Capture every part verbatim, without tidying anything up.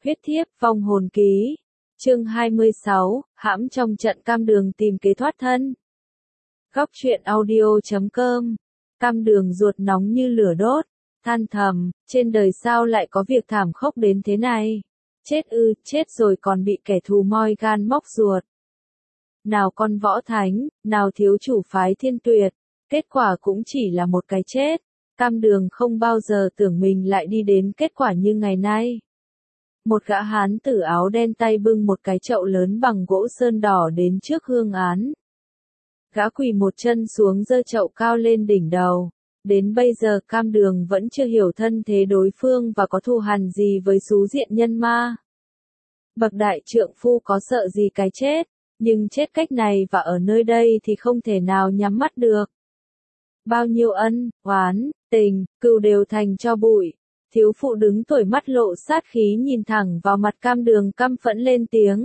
Huyết thiếp vong hồn ký. Chương hai mươi sáu, hãm trong trận cam đường tìm kế thoát thân. Góc truyện audio chấm com. Cam đường ruột nóng như lửa đốt, than thầm, trên đời sao lại có việc thảm khốc đến thế này. Chết ư, chết rồi còn bị kẻ thù moi gan móc ruột. Nào con võ thánh, nào thiếu chủ phái Thiên Tuyệt, kết quả cũng chỉ là một cái chết. Cam đường không bao giờ tưởng mình lại đi đến kết quả như ngày nay. Một gã hán tử áo đen tay bưng một cái chậu lớn bằng gỗ sơn đỏ đến trước hương án. Gã quỳ một chân xuống giơ chậu cao lên đỉnh đầu. Đến bây giờ cam đường vẫn chưa hiểu thân thế đối phương và có thù hằn gì với xú diện nhân ma. Bậc đại trượng phu có sợ gì cái chết, nhưng chết cách này và ở nơi đây thì không thể nào nhắm mắt được. Bao nhiêu ân, oán, tình, cừu đều thành cho bụi. Thiếu phụ đứng tuổi mắt lộ sát khí nhìn thẳng vào mặt cam đường căm phẫn lên tiếng.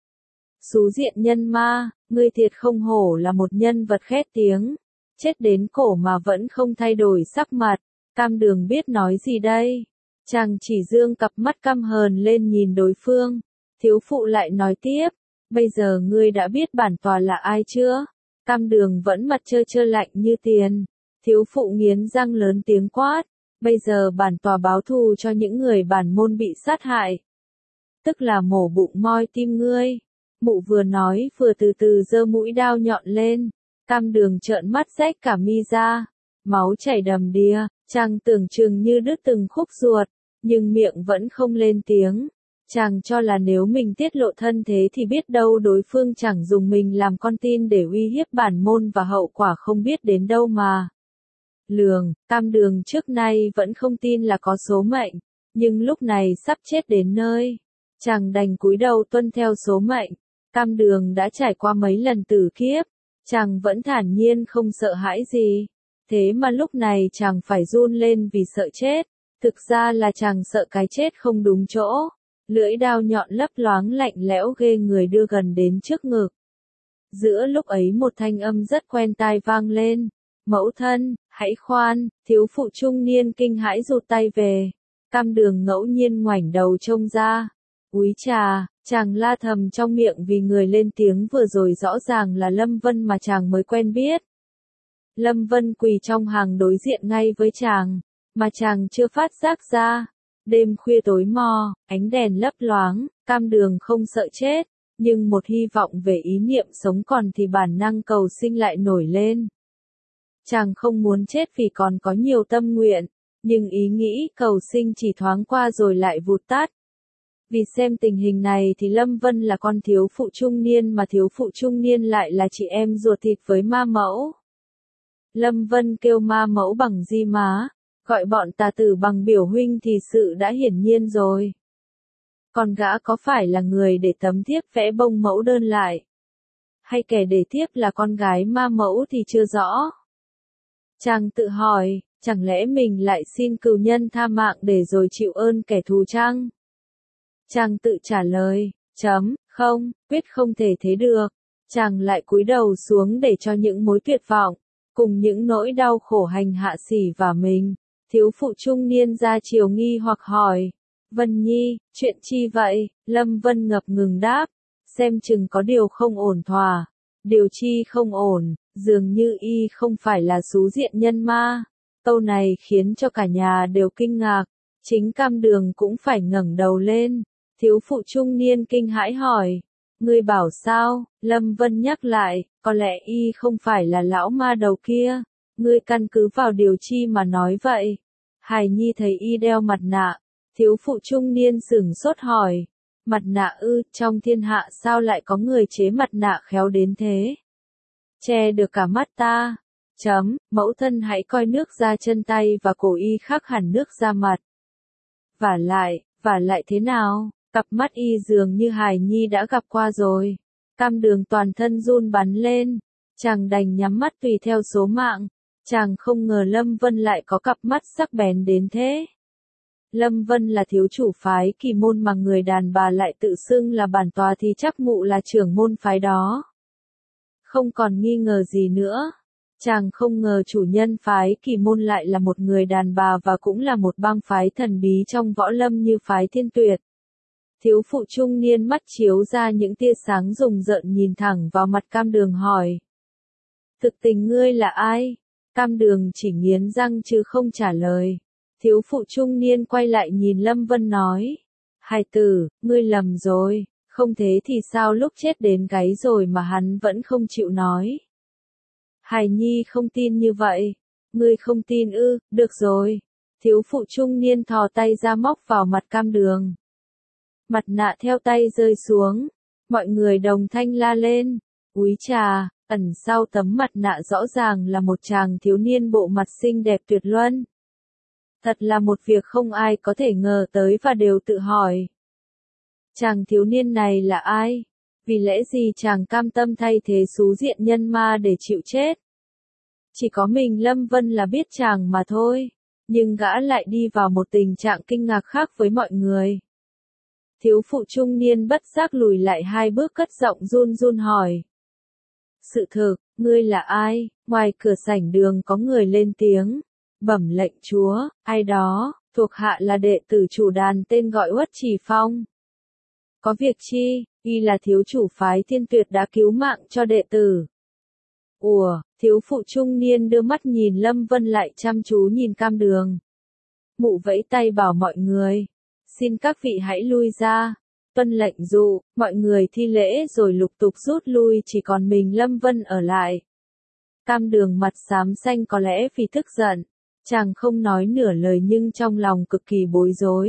Xú diện nhân ma, ngươi thiệt không hổ là một nhân vật khét tiếng. Chết đến cổ mà vẫn không thay đổi sắc mặt, cam đường biết nói gì đây. Chàng chỉ dương cặp mắt căm hờn lên nhìn đối phương. Thiếu phụ lại nói tiếp, bây giờ ngươi đã biết bản tòa là ai chưa? Cam đường vẫn mặt trơ trơ lạnh như tiền. Thiếu phụ nghiến răng lớn tiếng quát. Bây giờ bản tòa báo thù cho những người bản môn bị sát hại. Tức là mổ bụng moi tim ngươi. Mụ vừa nói vừa từ từ giơ mũi đao nhọn lên. Cam đường trợn mắt rách cả mi ra. Máu chảy đầm đìa, chàng tưởng chừng như đứt từng khúc ruột. Nhưng miệng vẫn không lên tiếng. Chàng cho là nếu mình tiết lộ thân thế thì biết đâu đối phương chẳng dùng mình làm con tin để uy hiếp bản môn và hậu quả không biết đến đâu mà. Lường, cam đường trước nay vẫn không tin là có số mệnh, nhưng lúc này sắp chết đến nơi. Chàng đành cúi đầu tuân theo số mệnh. Cam đường đã trải qua mấy lần tử kiếp, chàng vẫn thản nhiên không sợ hãi gì. Thế mà lúc này chàng phải run lên vì sợ chết. Thực ra là chàng sợ cái chết không đúng chỗ. Lưỡi đao nhọn lấp loáng lạnh lẽo ghê người đưa gần đến trước ngực. Giữa lúc ấy một thanh âm rất quen tai vang lên. Mẫu thân, hãy khoan, thiếu phụ trung niên kinh hãi rụt tay về. Cam đường ngẫu nhiên ngoảnh đầu trông ra. Úi chà, chàng la thầm trong miệng vì người lên tiếng vừa rồi rõ ràng là Lâm Vân mà chàng mới quen biết. Lâm Vân quỳ trong hàng đối diện ngay với chàng, mà chàng chưa phát giác ra. Đêm khuya tối mò, ánh đèn lấp loáng, cam đường không sợ chết, nhưng một hy vọng về ý niệm sống còn thì bản năng cầu sinh lại nổi lên. Chàng không muốn chết vì còn có nhiều tâm nguyện, nhưng ý nghĩ cầu sinh chỉ thoáng qua rồi lại vụt tắt. Vì xem tình hình này thì Lâm Vân là con thiếu phụ trung niên mà thiếu phụ trung niên lại là chị em ruột thịt với ma mẫu. Lâm Vân kêu ma mẫu bằng di má, gọi bọn tà tử bằng biểu huynh thì sự đã hiển nhiên rồi. Còn gã có phải là người để tấm thiếp vẽ bông mẫu đơn lại? Hay kẻ để thiếp là con gái ma mẫu thì chưa rõ. Chàng tự hỏi, chẳng lẽ mình lại xin cừu nhân tha mạng để rồi chịu ơn kẻ thù chăng? Chàng tự trả lời, chấm, không, quyết không thể thế được. Chàng lại cúi đầu xuống để cho những mối tuyệt vọng, cùng những nỗi đau khổ hành hạ xỉ và mình. Thiếu phụ trung niên ra chiều nghi hoặc hỏi, Vân Nhi, chuyện chi vậy? Lâm Vân ngập ngừng đáp, xem chừng có điều không ổn thỏa. Điều chi không ổn, dường như y không phải là xú diện nhân ma. Câu này khiến cho cả nhà đều kinh ngạc, chính cam đường cũng phải ngẩng đầu lên. Thiếu phụ trung niên kinh hãi hỏi, ngươi bảo sao? Lâm Vân nhắc lại, có lẽ y không phải là lão ma đầu kia. Ngươi căn cứ vào điều chi mà nói vậy? Hài Nhi thấy y đeo mặt nạ. Thiếu phụ trung niên sửng sốt hỏi, mặt nạ ư, trong thiên hạ sao lại có người chế mặt nạ khéo đến thế? Che được cả mắt ta. Chấm, mẫu thân hãy coi nước da chân tay và cổ y khác hẳn nước da mặt. Vả lại, vả lại thế nào? Cặp mắt y dường như Hài Nhi đã gặp qua rồi. Cam đường toàn thân run bắn lên. Chàng đành nhắm mắt tùy theo số mạng. Chàng không ngờ Lâm Vân lại có cặp mắt sắc bén đến thế. Lâm Vân là thiếu chủ phái Kỳ môn mà người đàn bà lại tự xưng là bản tòa thì chắc mụ là trưởng môn phái đó. Không còn nghi ngờ gì nữa. Chàng không ngờ chủ nhân phái Kỳ môn lại là một người đàn bà và cũng là một bang phái thần bí trong võ lâm như phái Thiên Tuyệt. Thiếu phụ trung niên mắt chiếu ra những tia sáng rùng rợn nhìn thẳng vào mặt Cam Đường hỏi. Thực tình ngươi là ai? Cam Đường chỉ nghiến răng chứ không trả lời. Thiếu phụ trung niên quay lại nhìn Lâm Vân nói. Hài tử, ngươi lầm rồi, không thế thì sao lúc chết đến gáy rồi mà hắn vẫn không chịu nói. Hài Nhi không tin như vậy. Ngươi không tin ư, được rồi. Thiếu phụ trung niên thò tay ra móc vào mặt Cam Đường. Mặt nạ theo tay rơi xuống. Mọi người đồng thanh la lên. Úi trà, ẩn sau tấm mặt nạ rõ ràng là một chàng thiếu niên bộ mặt xinh đẹp tuyệt luân. Thật là một việc không ai có thể ngờ tới và đều tự hỏi. Chàng thiếu niên này là ai? Vì lẽ gì chàng cam tâm thay thế xú diện nhân ma để chịu chết? Chỉ có mình Lâm Vân là biết chàng mà thôi. Nhưng gã lại đi vào một tình trạng kinh ngạc khác với mọi người. Thiếu phụ trung niên bất giác lùi lại hai bước cất giọng run run hỏi. Sự thực, ngươi là ai? Ngoài cửa sảnh đường có người lên tiếng. Bẩm lệnh chúa, ai đó, thuộc hạ là đệ tử chủ đàn tên gọi Uất Trì Phong. Có việc chi, y là thiếu chủ phái Thiên Tuyệt đã cứu mạng cho đệ tử. Ủa, thiếu phụ trung niên đưa mắt nhìn Lâm Vân lại chăm chú nhìn Cam Đường. Mụ vẫy tay bảo mọi người. Xin các vị hãy lui ra. Tuân lệnh dụ, mọi người thi lễ rồi lục tục rút lui chỉ còn mình Lâm Vân ở lại. Cam Đường mặt xám xanh có lẽ vì tức giận. Chàng không nói nửa lời nhưng trong lòng cực kỳ bối rối.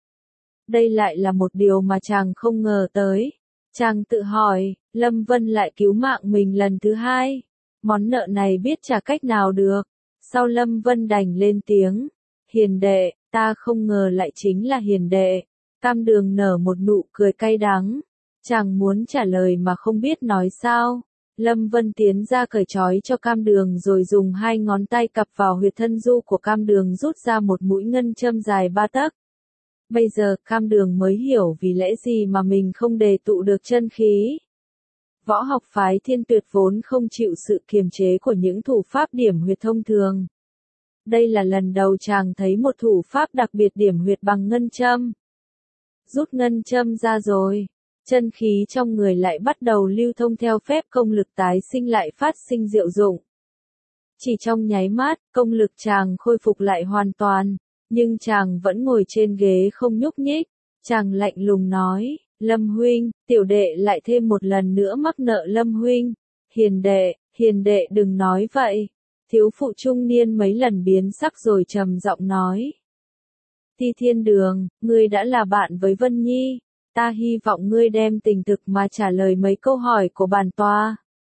Đây lại là một điều mà chàng không ngờ tới. Chàng tự hỏi, Lâm Vân lại cứu mạng mình lần thứ hai. Món nợ này biết trả cách nào được. Sau Lâm Vân đành lên tiếng. Hiền đệ, ta không ngờ lại chính là hiền đệ. Cam Đường nở một nụ cười cay đắng. Chàng muốn trả lời mà không biết nói sao. Lâm Vân tiến ra cởi trói cho Cam Đường rồi dùng hai ngón tay cặp vào huyệt thân du của Cam Đường rút ra một mũi ngân châm dài ba tấc. Bây giờ Cam Đường mới hiểu vì lẽ gì mà mình không đề tụ được chân khí. Võ học phái Thiên Tuyệt vốn không chịu sự kiềm chế của những thủ pháp điểm huyệt thông thường. Đây là lần đầu chàng thấy một thủ pháp đặc biệt điểm huyệt bằng ngân châm. Rút ngân châm ra rồi. Chân khí trong người lại bắt đầu lưu thông theo phép công lực tái sinh lại phát sinh diệu dụng. Chỉ trong nháy mắt, công lực chàng khôi phục lại hoàn toàn, nhưng chàng vẫn ngồi trên ghế không nhúc nhích. Chàng lạnh lùng nói, Lâm huynh, tiểu đệ lại thêm một lần nữa mắc nợ Lâm huynh. Hiền đệ, hiền đệ đừng nói vậy. Thiếu phụ trung niên mấy lần biến sắc rồi trầm giọng nói. Ti Thiên Đường, ngươi đã là bạn với Vân Nhi. Ta hy vọng ngươi đem tình thực mà trả lời mấy câu hỏi của bản tòa.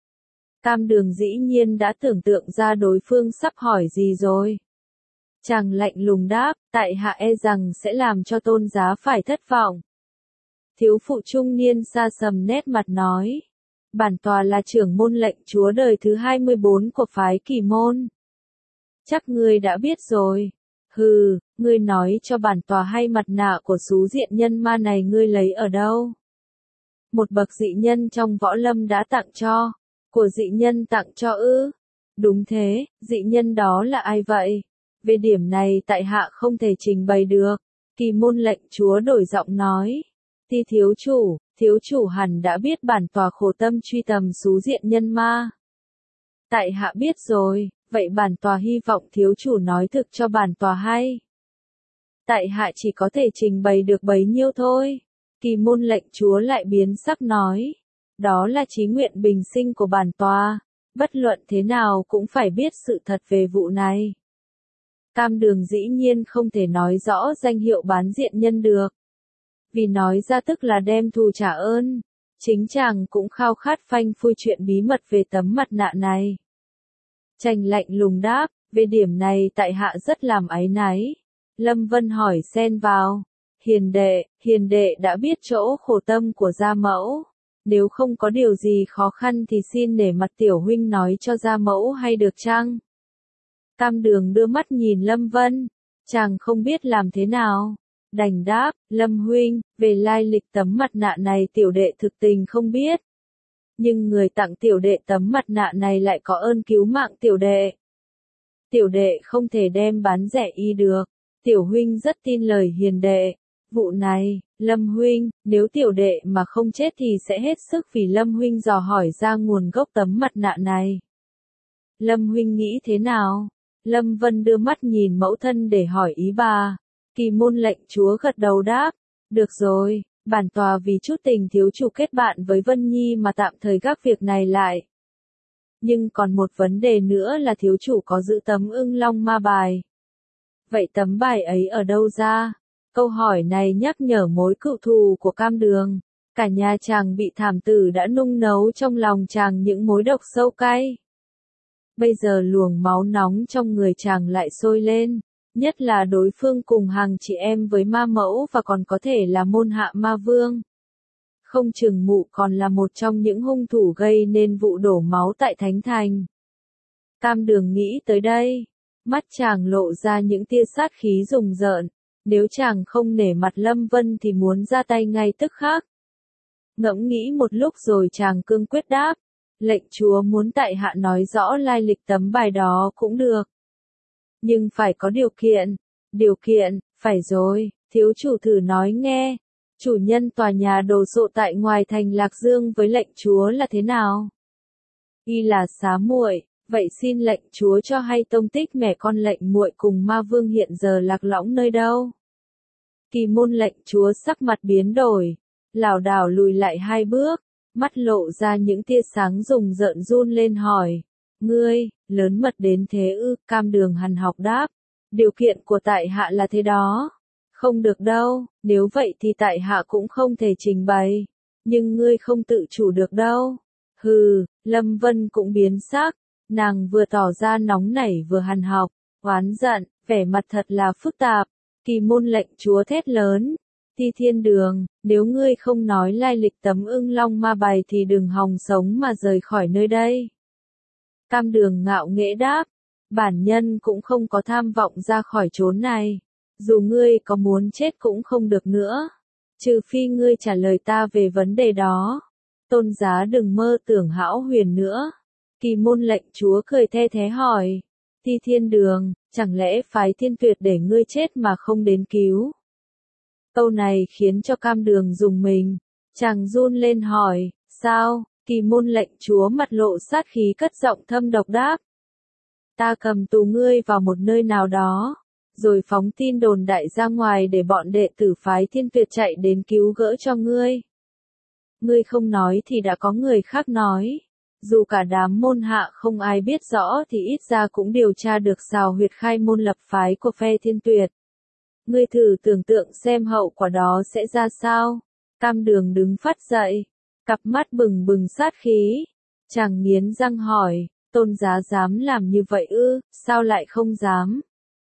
Cam Đường dĩ nhiên đã tưởng tượng ra đối phương sắp hỏi gì rồi. Chàng lạnh lùng đáp, tại hạ e rằng sẽ làm cho tôn giá phải thất vọng. Thiếu phụ trung niên xa sầm nét mặt nói. Bản tòa là trưởng môn lệnh chúa đời thứ hai mươi bốn của phái Kỳ Môn. Chắc ngươi đã biết rồi. Hừ, ngươi nói cho bản tòa hay mặt nạ của xú diện nhân ma này ngươi lấy ở đâu? Một bậc dị nhân trong võ lâm đã tặng cho. Của dị nhân tặng cho ư? Đúng thế, dị nhân đó là ai vậy? Về điểm này tại hạ không thể trình bày được. Kỳ Môn lệnh chúa đổi giọng nói. Ti thiếu chủ, thiếu chủ hẳn đã biết bản tòa khổ tâm truy tầm xú diện nhân ma. Tại hạ biết rồi, vậy bản tòa hy vọng thiếu chủ nói thực cho bản tòa hay. Tại hạ chỉ có thể trình bày được bấy nhiêu thôi. Kỳ Môn lệnh chúa lại biến sắc nói. Đó là chí nguyện bình sinh của bản tòa. Bất luận thế nào cũng phải biết sự thật về vụ này. Cam Đường dĩ nhiên không thể nói rõ danh hiệu bán diện nhân được. Vì nói ra tức là đem thù trả ơn. Chính chàng cũng khao khát phanh phui chuyện bí mật về tấm mặt nạ này. Chàng lạnh lùng đáp, về điểm này tại hạ rất làm áy náy. Lâm Vân hỏi xen vào. Hiền đệ, hiền đệ đã biết chỗ khổ tâm của gia mẫu. Nếu không có điều gì khó khăn thì xin nể mặt tiểu huynh nói cho gia mẫu hay được chăng? Cam Đường đưa mắt nhìn Lâm Vân. Chàng không biết làm thế nào. Đành đáp, Lâm huynh, về lai lịch tấm mặt nạ này tiểu đệ thực tình không biết. Nhưng người tặng tiểu đệ tấm mặt nạ này lại có ơn cứu mạng tiểu đệ. Tiểu đệ không thể đem bán rẻ y được. Tiểu huynh rất tin lời hiền đệ. Vụ này, Lâm huynh, nếu tiểu đệ mà không chết thì sẽ hết sức vì Lâm huynh dò hỏi ra nguồn gốc tấm mặt nạ này. Lâm huynh nghĩ thế nào? Lâm Vân đưa mắt nhìn mẫu thân để hỏi ý bà. Kỳ môn lệnh chúa gật đầu đáp. Được rồi, bản tòa vì chút tình thiếu chủ kết bạn với Vân Nhi mà tạm thời gác việc này lại. Nhưng còn một vấn đề nữa là thiếu chủ có giữ tấm ưng long ma bài. Vậy tấm bài ấy ở đâu ra? Câu hỏi này nhắc nhở mối cựu thù của Cam Đường. Cả nhà chàng bị thảm tử đã nung nấu trong lòng chàng những mối độc sâu cay. Bây giờ luồng máu nóng trong người chàng lại sôi lên, nhất là đối phương cùng hàng chị em với ma mẫu và còn có thể là môn hạ ma vương. Không chừng mụ còn là một trong những hung thủ gây nên vụ đổ máu tại Thánh Thành. Cam Đường nghĩ tới đây, mắt chàng lộ ra những tia sát khí rùng rợn, nếu chàng không nể mặt Lâm Vân thì muốn ra tay ngay tức khắc. Ngẫm nghĩ một lúc rồi chàng cương quyết đáp, lệnh chúa muốn tại hạ nói rõ lai lịch tấm bài đó cũng được. Nhưng phải có điều kiện, điều kiện, phải rồi, thiếu chủ thử nói nghe, chủ nhân tòa nhà đồ sộ tại ngoài thành Lạc Dương với lệnh chúa là thế nào? Y là xá muội, vậy xin lệnh chúa cho hay tông tích mẹ con lệnh muội cùng ma vương hiện giờ lạc lõng nơi đâu? Kỳ môn lệnh chúa sắc mặt biến đổi, lảo đảo lùi lại hai bước, mắt lộ ra những tia sáng rùng rợn run lên hỏi, ngươi, lớn mật đến thế ư? Cam Đường hằn học đáp, điều kiện của tại hạ là thế đó. Không được đâu, nếu vậy thì tại hạ cũng không thể trình bày, nhưng ngươi không tự chủ được đâu. Hừ, Lâm Vân cũng biến sắc, nàng vừa tỏ ra nóng nảy vừa hằn học, oán giận, vẻ mặt thật là phức tạp. Kỳ môn lệnh chúa thét lớn, Ti Thiên Đường, nếu ngươi không nói lai lịch tấm ưng long ma bài thì đừng hòng sống mà rời khỏi nơi đây. Cam Đường ngạo nghễ đáp, bản nhân cũng không có tham vọng ra khỏi chốn này, dù ngươi có muốn chết cũng không được nữa, trừ phi ngươi trả lời ta về vấn đề đó. Tôn giá đừng mơ tưởng hão huyền nữa. Kỳ môn lệnh chúa cười the thé hỏi, Ti Thiên Đường, chẳng lẽ phái Thiên Tuyệt để ngươi chết mà không đến cứu? Câu này khiến cho Cam Đường rùng mình, chàng run lên hỏi, sao? Kỳ môn lệnh chúa mặt lộ sát khí cất giọng thâm độc đáp, ta cầm tù ngươi vào một nơi nào đó, rồi phóng tin đồn đại ra ngoài để bọn đệ tử phái Thiên Tuyệt chạy đến cứu gỡ cho ngươi. Ngươi không nói thì đã có người khác nói. Dù cả đám môn hạ không ai biết rõ thì ít ra cũng điều tra được xào huyệt khai môn lập phái của phe Thiên Tuyệt. Ngươi thử tưởng tượng xem hậu quả đó sẽ ra sao. Cam Đường đứng phát dậy, cặp mắt bừng bừng sát khí. Chàng nghiến răng hỏi, tôn giá dám làm như vậy ư? Sao lại không dám?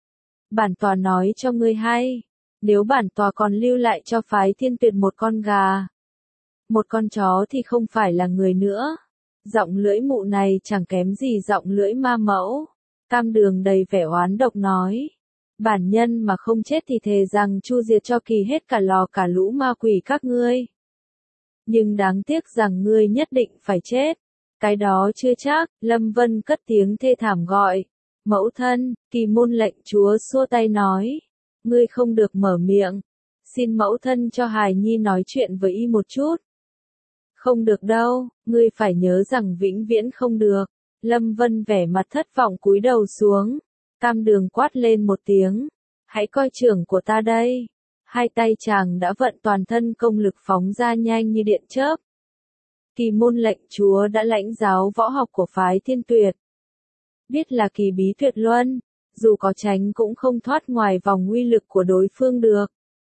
Bản tòa nói cho ngươi hay, nếu bản tòa còn lưu lại cho phái Thiên Tuyệt một con gà, một con chó thì không phải là người nữa. Giọng lưỡi mụ này chẳng kém gì giọng lưỡi ma mẫu. Cam Đường đầy vẻ oán độc nói, bản nhân mà không chết thì thề rằng chu diệt cho kỳ hết cả lò cả lũ ma quỷ các ngươi. Nhưng đáng tiếc rằng ngươi nhất định phải chết. Cái đó chưa chắc. Lâm Vân cất tiếng thê thảm gọi, mẫu thân. Kỳ môn lệnh chúa xua tay nói, ngươi không được mở miệng, xin mẫu thân cho hài nhi nói chuyện với y một chút. Không được đâu, ngươi phải nhớ rằng vĩnh viễn không được. Lâm Vân vẻ mặt thất vọng cúi đầu xuống. Cam Đường quát lên một tiếng, hãy coi trưởng của ta đây. Hai tay chàng đã vận toàn thân công lực phóng ra nhanh như điện chớp. Kỳ môn lệnh chúa đã lãnh giáo võ học của phái Thiên Tuyệt. Biết là kỳ bí tuyệt luân, dù có tránh cũng không thoát ngoài vòng uy lực của đối phương được.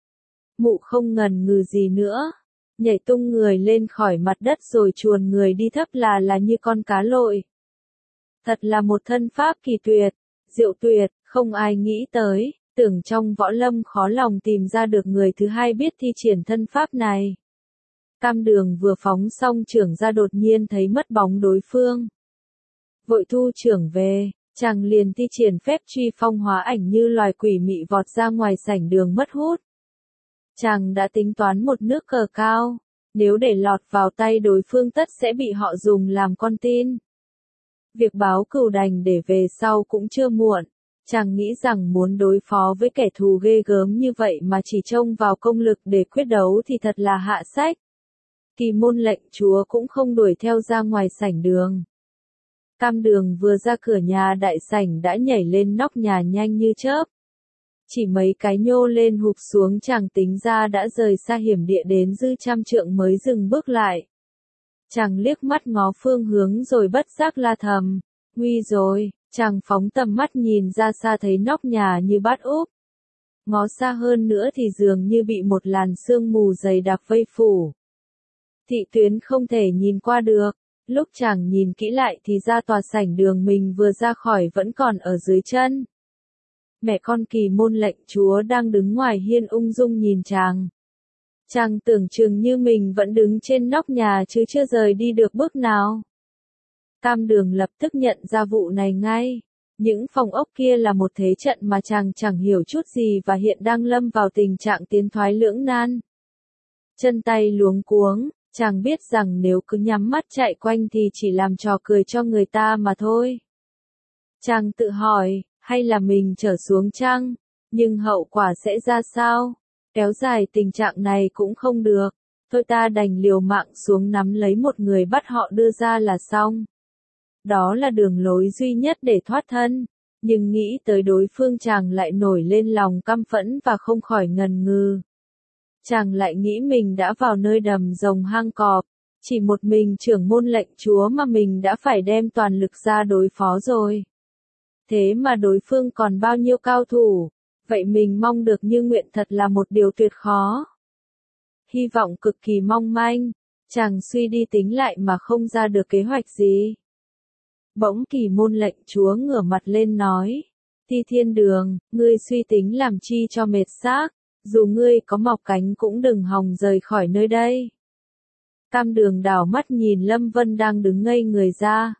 Mụ không ngần ngừ gì nữa, nhảy tung người lên khỏi mặt đất rồi chuồn người đi thấp là là như con cá lội. Thật là một thân pháp kỳ tuyệt, diệu tuyệt, không ai nghĩ tới, tưởng trong võ lâm khó lòng tìm ra được người thứ hai biết thi triển thân pháp này. Cam Đường vừa phóng xong trưởng ra đột nhiên thấy mất bóng đối phương. Vội thu trưởng về, chàng liền thi triển phép truy phong hóa ảnh như loài quỷ mị vọt ra ngoài sảnh đường mất hút. Chàng đã tính toán một nước cờ cao, nếu để lọt vào tay đối phương tất sẽ bị họ dùng làm con tin. Việc báo cừu đành để về sau cũng chưa muộn, Chàng nghĩ rằng muốn đối phó với kẻ thù ghê gớm như vậy mà chỉ trông vào công lực để quyết đấu thì thật là hạ sách. Kỳ môn lệnh chúa cũng không đuổi theo ra ngoài sảnh đường. Cam Đường vừa ra cửa nhà đại sảnh đã nhảy lên nóc nhà nhanh như chớp. Chỉ mấy cái nhô lên hụp xuống chàng tính ra đã rời xa hiểm địa đến dư trăm trượng mới dừng bước lại. Chàng liếc mắt ngó phương hướng rồi bất giác la thầm, nguy rồi, chàng phóng tầm mắt nhìn ra xa thấy nóc nhà như bát úp. Ngó xa hơn nữa thì dường như bị một làn sương mù dày đặc vây phủ. Thị tuyến không thể nhìn qua được, lúc chàng nhìn kỹ lại thì ra tòa sảnh đường mình vừa ra khỏi vẫn còn ở dưới chân. Mẹ con Kỳ môn lệnh chúa đang đứng ngoài hiên ung dung nhìn chàng. Chàng tưởng chừng như mình vẫn đứng trên nóc nhà chứ chưa rời đi được bước nào. Cam Đường lập tức nhận ra vụ này ngay. Những phòng ốc kia là một thế trận mà chàng chẳng hiểu chút gì và hiện đang lâm vào tình trạng tiến thoái lưỡng nan. Chân tay luống cuống, chàng biết rằng nếu cứ nhắm mắt chạy quanh thì chỉ làm trò cười cho người ta mà thôi. Chàng tự hỏi, hay là mình trở xuống chăng? Nhưng hậu quả sẽ ra sao? Kéo dài tình trạng này cũng không được. Thôi ta đành liều mạng xuống nắm lấy một người bắt họ đưa ra là xong. Đó là đường lối duy nhất để thoát thân. Nhưng nghĩ tới đối phương chàng lại nổi lên lòng căm phẫn và không khỏi ngần ngừ. Chàng lại nghĩ mình đã vào nơi đầm rồng hang cọp. Chỉ một mình trưởng môn lệnh chúa mà mình đã phải đem toàn lực ra đối phó rồi. Thế mà đối phương còn bao nhiêu cao thủ, vậy mình mong được như nguyện thật là một điều tuyệt khó. Hy vọng cực kỳ mong manh, chàng suy đi tính lại mà không ra được kế hoạch gì. Bỗng Kỳ môn lệnh chúa ngửa mặt lên nói, Ti Thiên Đường, ngươi suy tính làm chi cho mệt xác, dù ngươi có mọc cánh cũng đừng hòng rời khỏi nơi đây. Cam Đường đảo mắt nhìn Lâm Vân đang đứng ngây người ra.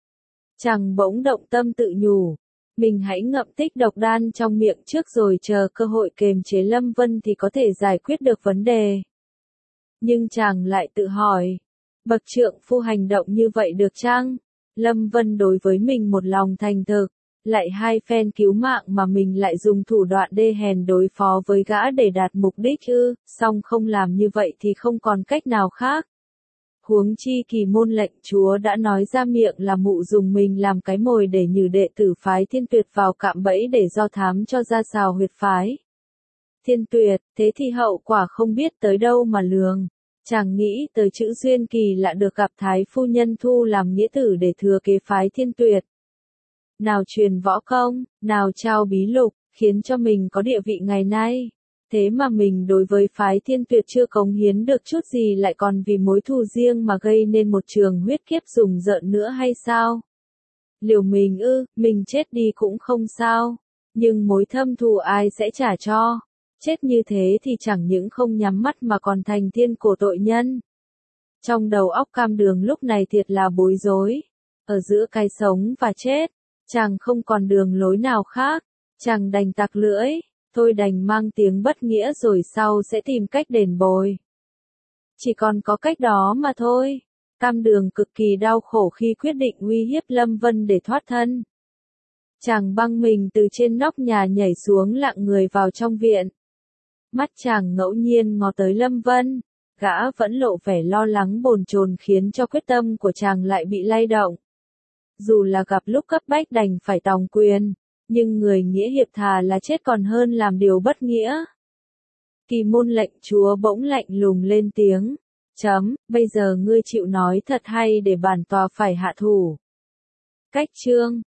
Chàng bỗng động tâm tự nhủ, mình hãy ngậm tích độc đan trong miệng trước rồi chờ cơ hội kềm chế Lâm Vân thì có thể giải quyết được vấn đề. Nhưng chàng lại tự hỏi, bậc trượng phu hành động như vậy được chăng? Lâm Vân đối với mình một lòng thành thực, lại hai phen cứu mạng mà mình lại dùng thủ đoạn đê hèn đối phó với gã để đạt mục đích ư, song không làm như vậy thì không còn cách nào khác. Huống chi Kỳ môn lệnh chúa đã nói ra miệng là mụ dùng mình làm cái mồi để nhử đệ tử phái Thiên Tuyệt vào cạm bẫy để do thám cho ra xào huyệt phái Thiên Tuyệt, thế thì hậu quả không biết tới đâu mà lường. Chàng nghĩ tới chữ duyên kỳ lạ được gặp Thái phu nhân thu làm nghĩa tử để thừa kế phái Thiên Tuyệt. Nào truyền võ công, nào trao bí lục, khiến cho mình có địa vị ngày nay. Thế mà mình đối với phái Thiên Tuyệt chưa cống hiến được chút gì lại còn vì mối thù riêng mà gây nên một trường huyết kiếp rùng rợn nữa hay sao? Liều mình ư, mình chết đi cũng không sao. Nhưng mối thâm thù ai sẽ trả cho? Chết như thế thì chẳng những không nhắm mắt mà còn thành thiên cổ tội nhân. Trong đầu óc Cam Đường lúc này thiệt là bối rối. Ở giữa cái sống và chết, chàng không còn đường lối nào khác. Chàng đành tặc lưỡi. Thôi đành mang tiếng bất nghĩa rồi sau sẽ tìm cách đền bồi. Chỉ còn có cách đó mà thôi. Cam Đường cực kỳ đau khổ khi quyết định uy hiếp Lâm Vân để thoát thân. Chàng băng mình từ trên nóc nhà nhảy xuống lặng người vào trong viện. Mắt chàng ngẫu nhiên ngó tới Lâm Vân, gã vẫn lộ vẻ lo lắng bồn chồn khiến cho quyết tâm của chàng lại bị lay động. Dù là gặp lúc cấp bách đành phải tòng quyền. Nhưng người nghĩa hiệp thà là chết còn hơn làm điều bất nghĩa. Kỳ môn lệnh chúa bỗng lạnh lùng lên tiếng. Chấm, bây giờ ngươi chịu nói thật hay để bản tòa phải hạ thủ. Cách chương